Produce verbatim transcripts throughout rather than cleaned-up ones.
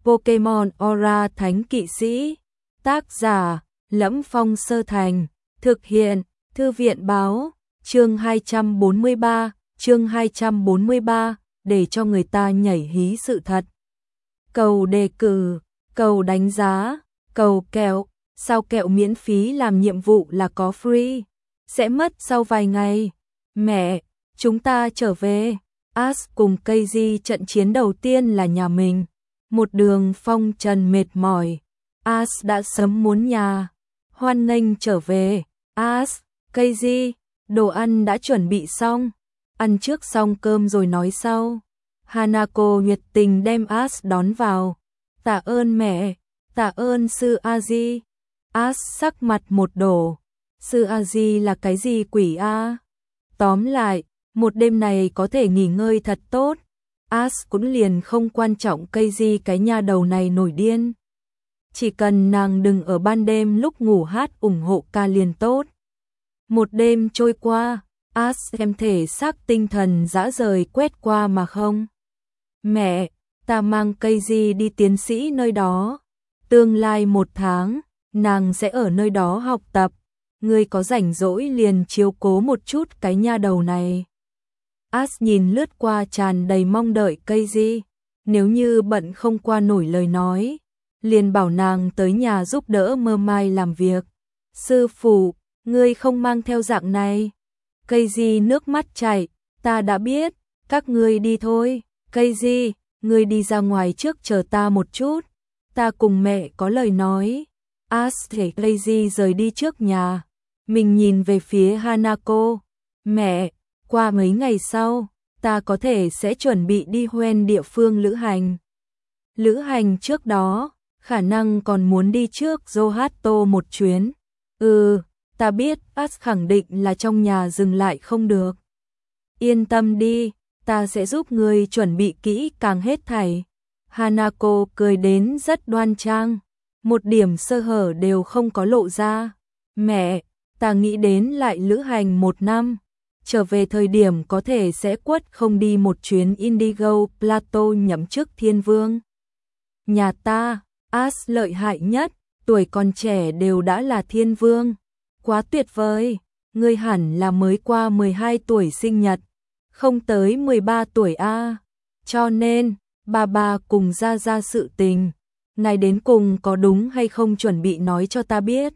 Pokemon Aura Thánh Kỵ Sĩ. Tác giả: Lẫm Phong Sơ Thành. Thực hiện: Thư viện báo. Chương hai trăm bốn mươi ba, chương hai trăm bốn mươi ba, để cho người ta nhảy hí sự thật. Cầu đề cử, cầu đánh giá, cầu kẹo, sao kẹo miễn phí làm nhiệm vụ là có free, sẽ mất sau vài ngày. Mẹ, chúng ta trở về. Ash cùng Keiji trận chiến đầu tiên là nhà mình. Một đường phong trần mệt mỏi, Ash đã sớm muốn nhà. Hoan nghênh trở về. Ash, Keiji, đồ ăn đã chuẩn bị xong. Ăn trước xong cơm rồi nói sau. Hanako nhiệt tình đem Ash đón vào. Tạ ơn mẹ, tạ ơn sư A-di. Ash sắc mặt một đổ. Sư A-di là cái gì quỷ a? Tóm lại, một đêm này có thể nghỉ ngơi thật tốt. Ash cũng liền không quan trọng Keiji cái nha đầu này nổi điên. Chỉ cần nàng đừng ở ban đêm lúc ngủ hát ủng hộ ca liền tốt. Một đêm trôi qua, Ash em thể xác tinh thần dã rời quét qua mà không. Mẹ, ta mang Keiji đi tiến sĩ nơi đó. Tương lai một tháng, nàng sẽ ở nơi đó học tập. Ngươi có rảnh rỗi liền chiếu cố một chút cái nha đầu này. Ash nhìn lướt qua tràn đầy mong đợi Keiji. Nếu như bận không qua nổi lời nói, liền bảo nàng tới nhà giúp đỡ Mơ Mai làm việc. Sư phụ, ngươi không mang theo dạng này. Keiji nước mắt chảy. Ta đã biết, các ngươi đi thôi. Keiji, ngươi đi ra ngoài trước chờ ta một chút. Ta cùng mẹ có lời nói. Ash để Keiji rời đi trước nhà. Mình nhìn về phía Hanako. Mẹ, qua mấy ngày sau, ta có thể sẽ chuẩn bị đi Hoenn địa phương lữ hành. Lữ hành trước đó, khả năng còn muốn đi trước Johto một chuyến. Ừ, ta biết, Ash khẳng định là trong nhà dừng lại không được. Yên tâm đi, ta sẽ giúp ngươi chuẩn bị kỹ càng hết thảy. Hanako cười đến rất đoan trang, một điểm sơ hở đều không có lộ ra. Mẹ, ta nghĩ đến lại lữ hành một năm, trở về thời điểm có thể sẽ quất không đi một chuyến Indigo Plateau nhậm chức thiên vương. Nhà ta, Ash lợi hại nhất, tuổi còn trẻ đều đã là thiên vương. Quá tuyệt vời, ngươi hẳn là mới qua mười hai tuổi sinh nhật, không tới mười ba tuổi a. Cho nên, bà bà cùng ra ra sự tình, này đến cùng có đúng hay không chuẩn bị nói cho ta biết.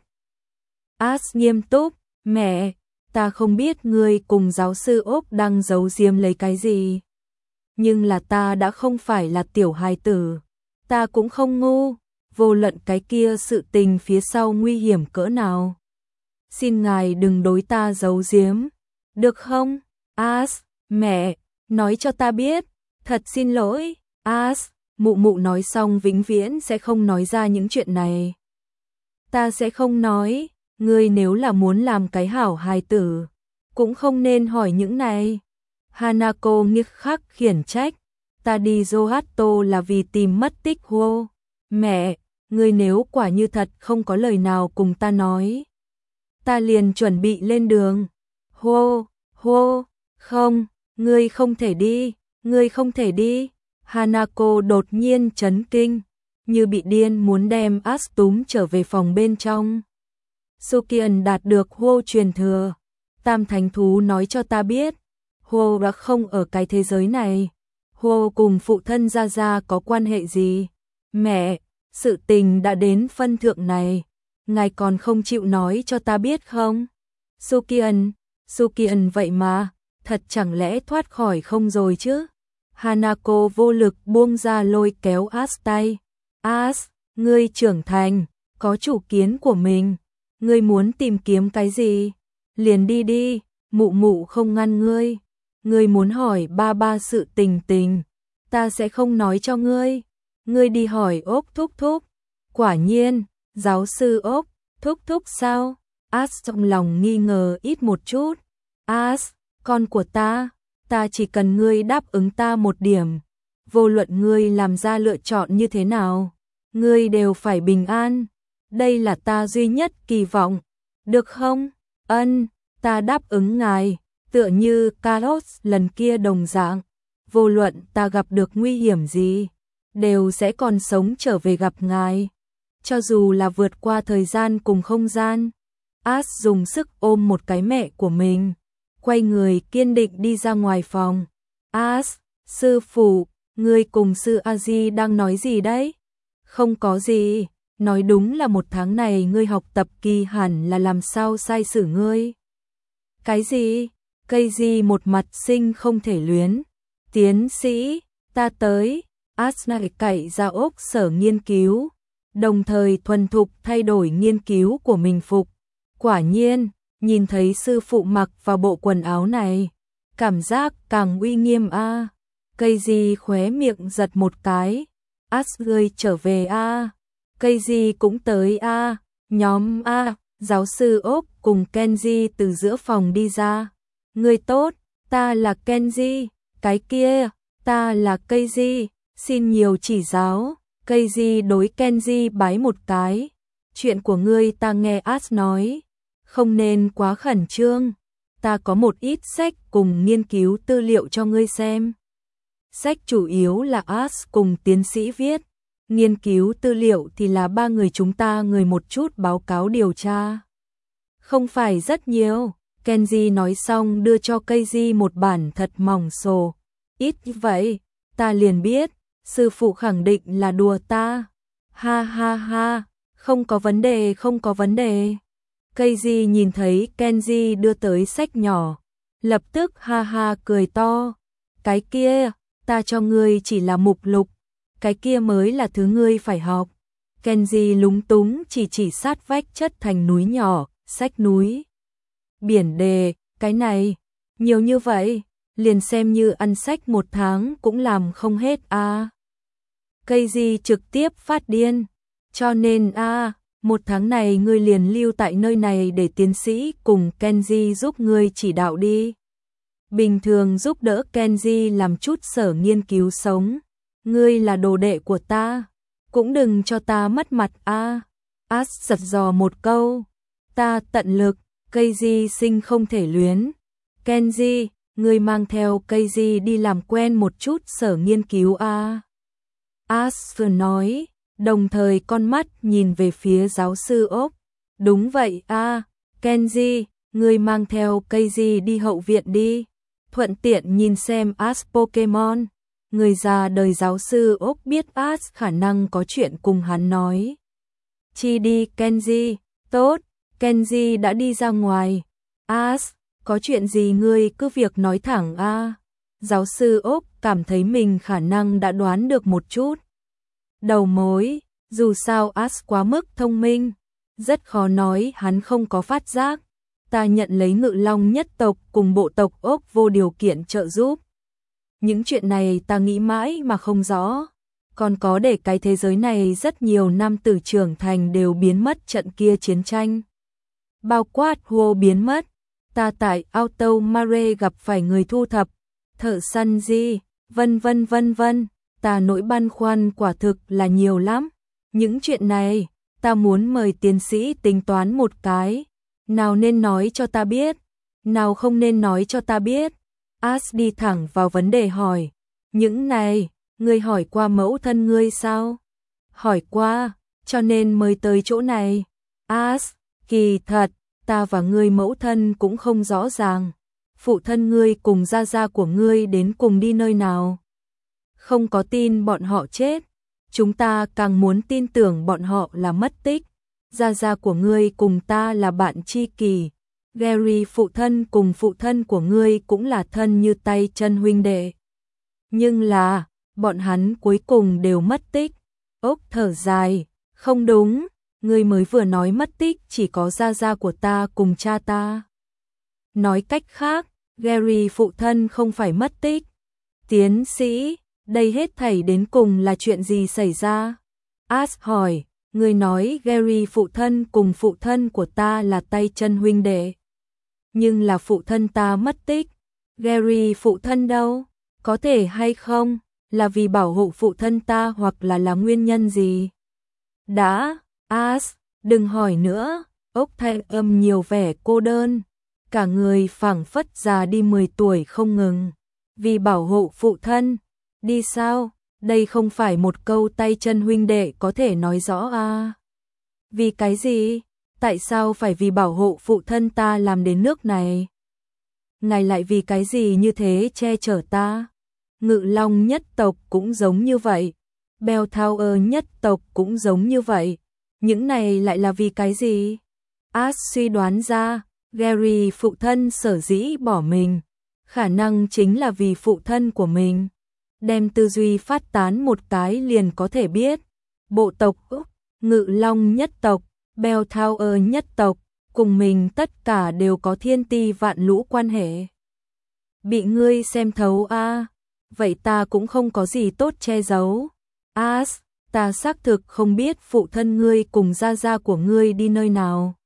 Ash nghiêm túc, mẹ, ta không biết ngươi cùng giáo sư Úc đang giấu giếm lấy cái gì. Nhưng là ta đã không phải là tiểu hài tử, ta cũng không ngu, vô luận cái kia sự tình phía sau nguy hiểm cỡ nào. Xin ngài đừng đối ta giấu giếm, được không? Ash, mẹ, nói cho ta biết, thật xin lỗi. Ash, mụ mụ nói xong vĩnh viễn sẽ không nói ra những chuyện này. Ta sẽ không nói, ngươi nếu là muốn làm cái hảo hài tử, cũng không nên hỏi những này. Hanako nghiêm khắc khiển trách, ta đi Johto là vì tìm mất tích Hô. Mẹ, ngươi nếu quả như thật không có lời nào cùng ta nói, ta liền chuẩn bị lên đường. Hô, hô, không, ngươi không thể đi, ngươi không thể đi. Hanako đột nhiên chấn kinh, như bị điên muốn đem Ash túm trở về phòng bên trong. Sukian đạt được Hô truyền thừa. Tam thánh thú nói cho ta biết, Hô đã không ở cái thế giới này. Hô cùng phụ thân Gia Gia có quan hệ gì? Mẹ, sự tình đã đến phân thượng này, ngài còn không chịu nói cho ta biết không? Sukian, Sukian vậy mà, thật chẳng lẽ thoát khỏi không rồi chứ? Hanako vô lực buông ra lôi kéo Ash tay. Ash, ngươi trưởng thành, có chủ kiến của mình. Ngươi muốn tìm kiếm cái gì? Liền đi đi, mụ mụ không ngăn ngươi. Ngươi muốn hỏi ba ba sự tình tình, ta sẽ không nói cho ngươi. Ngươi đi hỏi Úc thúc thúc. Quả nhiên, giáo sư Úc, thúc thúc sao? Ash trong lòng nghi ngờ ít một chút. Ash, con của ta, ta chỉ cần ngươi đáp ứng ta một điểm. Vô luận ngươi làm ra lựa chọn như thế nào, ngươi đều phải bình an. Đây là ta duy nhất kỳ vọng. Được không? Ân, ta đáp ứng ngài, tựa như Carlos lần kia đồng dạng. Vô luận ta gặp được nguy hiểm gì, đều sẽ còn sống trở về gặp ngài. Cho dù là vượt qua thời gian cùng không gian. As dùng sức ôm một cái mẹ của mình, quay người kiên định đi ra ngoài phòng. As, sư phụ, ngươi cùng sư A-di đang nói gì đấy? Không có gì, nói đúng là một tháng này ngươi học tập kỳ hẳn là làm sao sai xử ngươi. Cái gì? Cây gì một mặt sinh không thể luyến. Tiến sĩ, ta tới. As lại cậy ra ốc sở nghiên cứu, đồng thời thuần thục thay đổi nghiên cứu của mình phục. Quả nhiên, nhìn thấy sư phụ mặc vào bộ quần áo này, cảm giác càng uy nghiêm a. Cây gì khóe miệng giật một cái. As ngươi trở về a. Cây gì cũng tới a. Nhóm a. Giáo sư ốc cùng Kenji từ giữa phòng đi ra. Ngươi tốt, ta là Kenji. Cái kia, ta là cây gì. Xin nhiều chỉ giáo. Cây gì đối Kenji bái một cái. Chuyện của ngươi ta nghe As nói, không nên quá khẩn trương. Ta có một ít sách cùng nghiên cứu tư liệu cho ngươi xem. Sách chủ yếu là As cùng tiến sĩ viết. Nghiên cứu tư liệu thì là ba người chúng ta người một chút báo cáo điều tra. Không phải rất nhiều. Kenji nói xong đưa cho Keiji một bản thật mỏng sổ. Ít như vậy, ta liền biết, sư phụ khẳng định là đùa ta. Ha ha ha, không có vấn đề, không có vấn đề. Keiji nhìn thấy Kenji đưa tới sách nhỏ, lập tức ha ha cười to. Cái kia, ta cho ngươi chỉ là mục lục, cái kia mới là thứ ngươi phải học. Kenji lúng túng chỉ chỉ sát vách chất thành núi nhỏ, sách núi. Biển đề, cái này, nhiều như vậy, liền xem như ăn sách một tháng cũng làm không hết a. À. Keiji trực tiếp phát điên, cho nên a, à, một tháng này ngươi liền lưu tại nơi này để tiến sĩ cùng Kenji giúp ngươi chỉ đạo đi. Bình thường giúp đỡ Kenji làm chút sở nghiên cứu sống. Ngươi là đồ đệ của ta, cũng đừng cho ta mất mặt a. À. As giật dò một câu, ta tận lực. Keiji sinh không thể luyến. Kenji, ngươi mang theo Keiji đi làm quen một chút sở nghiên cứu a. As vừa nói, đồng thời con mắt nhìn về phía giáo sư ốc. Đúng vậy a, Kenji, ngươi mang theo Keiji đi hậu viện đi. Thuận tiện nhìn xem As Pokemon. Người già đời giáo sư ốc biết As khả năng có chuyện cùng hắn nói. Chi đi Kenji, tốt. Kenji đã đi ra ngoài. As, có chuyện gì ngươi cứ việc nói thẳng a. À. Giáo sư ốc cảm thấy mình khả năng đã đoán được một chút. Đầu mối, dù sao As quá mức thông minh, rất khó nói hắn không có phát giác. Ta nhận lấy Ngự Long nhất tộc cùng bộ tộc ốc vô điều kiện trợ giúp. Những chuyện này ta nghĩ mãi mà không rõ. Còn có để cái thế giới này rất nhiều nam tử trưởng thành đều biến mất trận kia chiến tranh. Bao quát Huo biến mất, ta tại Auto Mare gặp phải người thu thập, thợ săn gì, vân vân vân vân, ta nỗi băn khoăn quả thực là nhiều lắm. Những chuyện này, ta muốn mời tiến sĩ tính toán một cái, nào nên nói cho ta biết, nào không nên nói cho ta biết. As đi thẳng vào vấn đề hỏi, những này, ngươi hỏi qua mẫu thân ngươi sao? Hỏi qua, cho nên mới tới chỗ này. As, kỳ thật, ta và ngươi mẫu thân cũng không rõ ràng. Phụ thân ngươi cùng gia gia của ngươi đến cùng đi nơi nào? Không có tin bọn họ chết. Chúng ta càng muốn tin tưởng bọn họ là mất tích. Gia gia của ngươi cùng ta là bạn tri kỷ. Gary phụ thân cùng phụ thân của ngươi cũng là thân như tay chân huynh đệ. Nhưng là, bọn hắn cuối cùng đều mất tích. Ốc thở dài, không đúng. Ngươi mới vừa nói mất tích chỉ có gia gia của ta cùng cha ta. Nói cách khác, Gary phụ thân không phải mất tích. Tiến sĩ, đây hết thảy đến cùng là chuyện gì xảy ra? As hỏi, ngươi nói Gary phụ thân cùng phụ thân của ta là tay chân huynh đệ. Nhưng là phụ thân ta mất tích. Gary phụ thân đâu? Có thể hay không? Là vì bảo hộ phụ thân ta hoặc là là nguyên nhân gì? Đã, As, đừng hỏi nữa. Ốc thanh âm nhiều vẻ cô đơn. Cả người phảng phất già đi mười tuổi không ngừng. Vì bảo hộ phụ thân. Đi sao? Đây không phải một câu tay chân huynh đệ có thể nói rõ à. Vì cái gì? Tại sao phải vì bảo hộ phụ thân ta làm đến nước này? Ngài lại vì cái gì như thế che chở ta? Ngự Long nhất tộc cũng giống như vậy. Bell Tower nhất tộc cũng giống như vậy. Những này lại là vì cái gì? Ash suy đoán ra, Gary phụ thân sở dĩ bỏ mình. Khả năng chính là vì phụ thân của mình. Đem tư duy phát tán một cái liền có thể biết. Bộ tộc Úc, Ngự Long nhất tộc, Bell Tower nhất tộc, cùng mình tất cả đều có thiên ti vạn lũ quan hệ. Bị ngươi xem thấu a à? Vậy ta cũng không có gì tốt che giấu. Ash, ta xác thực không biết phụ thân ngươi cùng gia gia của ngươi đi nơi nào.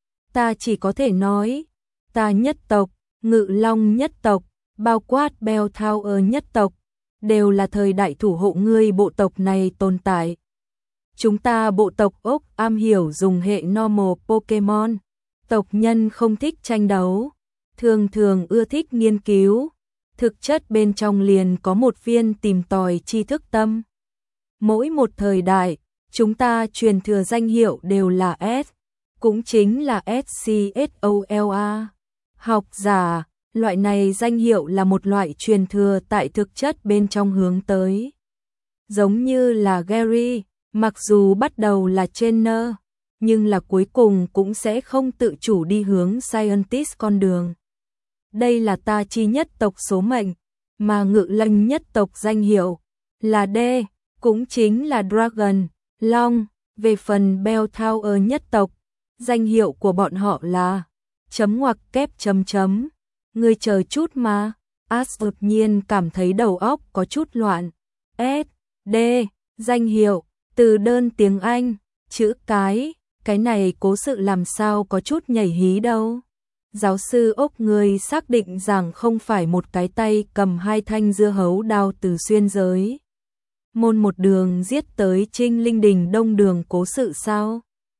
Ta chỉ có thể nói, ta nhất tộc, Ngự Long nhất tộc, bao quát Bell Tower nhất tộc, đều là thời đại thủ hộ ngươi bộ tộc này tồn tại. Chúng ta bộ tộc ốc am hiểu dùng hệ normal Pokemon. Tộc nhân không thích tranh đấu, thường thường ưa thích nghiên cứu. Thực chất bên trong liền có một viên tìm tòi tri thức tâm. Mỗi một thời đại, chúng ta truyền thừa danh hiệu đều là S, cũng chính là S C S O L A. Học giả, loại này danh hiệu là một loại truyền thừa tại thực chất bên trong hướng tới. Giống như là Gary, mặc dù bắt đầu là trainer, nhưng là cuối cùng cũng sẽ không tự chủ đi hướng scientist con đường. Đây là ta chi nhất tộc số mệnh, mà Ngự Long nhất tộc danh hiệu là D, cũng chính là Dragon, Long. Về phần Bell Tower nhất tộc, danh hiệu của bọn họ là chấm ngoặc kép chấm chấm. Ngươi chờ chút mà. Ash đột nhiên cảm thấy đầu óc có chút loạn. S, D, danh hiệu, từ đơn tiếng Anh, chữ cái, cái này cố sự làm sao có chút nhảy hí đâu. Giáo sư ốc người xác định rằng không phải một cái tay cầm hai thanh dưa hấu đao từ xuyên giới môn một đường giết tới Trinh Linh Đình Đông đường cố sự sao?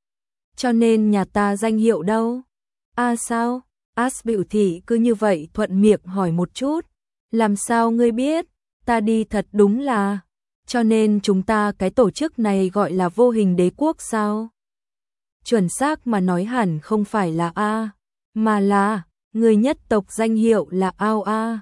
Cho nên nhà ta danh hiệu đâu? À sao? Ash biểu thị cứ như vậy thuận miệng hỏi một chút. Làm sao ngươi biết? Ta đi thật đúng là. Cho nên chúng ta cái tổ chức này gọi là vô hình đế quốc sao? Chuẩn xác mà nói hẳn không phải là A, mà là người nhất tộc danh hiệu là Ao A.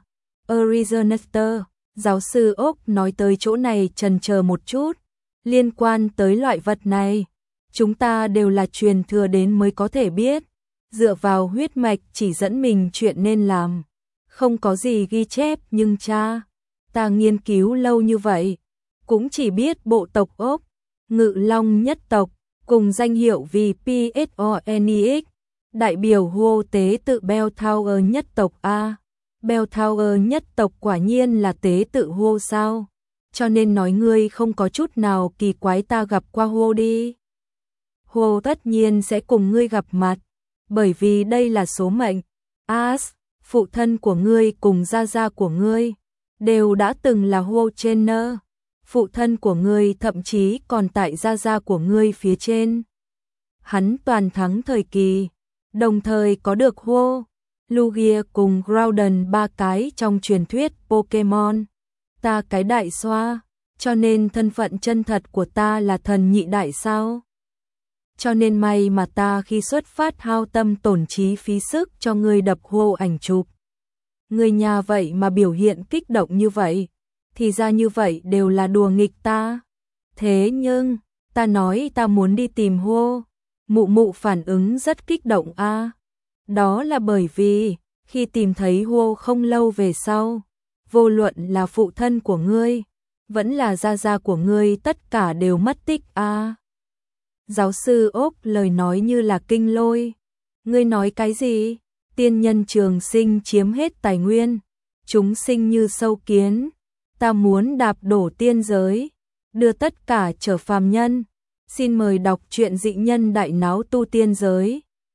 Originator. Giáo sư ốc nói tới chỗ này chần chờ một chút. Liên quan tới loại vật này, chúng ta đều là truyền thừa đến mới có thể biết. Dựa vào huyết mạch chỉ dẫn mình chuyện nên làm. Không có gì ghi chép nhưng cha, ta nghiên cứu lâu như vậy, cũng chỉ biết bộ tộc ốc, Ngự Long nhất tộc, cùng danh hiệu vì pê ét o en e x, đại biểu hô tế tự Bell Tower nhất tộc A. Bell Tower nhất tộc quả nhiên là tế tự hô sao? Cho nên nói ngươi không có chút nào kỳ quái ta gặp qua hô đi. Hô tất nhiên sẽ cùng ngươi gặp mặt, bởi vì đây là số mệnh. Ash, phụ thân của ngươi cùng gia gia của ngươi đều đã từng là hô trainer. Phụ thân của ngươi thậm chí còn tại gia gia của ngươi phía trên. Hắn toàn thắng thời kỳ, đồng thời có được hô, Lugia cùng Groudon ba cái trong truyền thuyết Pokemon. Ta cái đại xoa, cho nên thân phận chân thật của ta là thần nhị đại sao? Cho nên may mà ta khi xuất phát hao tâm tổn trí phí sức cho ngươi đập hô ảnh chụp. Người nhà vậy mà biểu hiện kích động như vậy, thì ra như vậy đều là đùa nghịch ta. Thế nhưng, ta nói ta muốn đi tìm hô, mụ mụ phản ứng rất kích động a. À. Đó là bởi vì, khi tìm thấy hô không lâu về sau, vô luận là phụ thân của ngươi, vẫn là gia gia của ngươi tất cả đều mất tích a. À. Giáo sư ốc lời nói như là kinh lôi. Ngươi nói cái gì? Tiên nhân trường sinh chiếm hết tài nguyên, chúng sinh như sâu kiến. Ta muốn đạp đổ tiên giới, đưa tất cả trở phàm nhân. Xin mời đọc truyện Dị Nhân Đại Náo Tu Tiên Giới.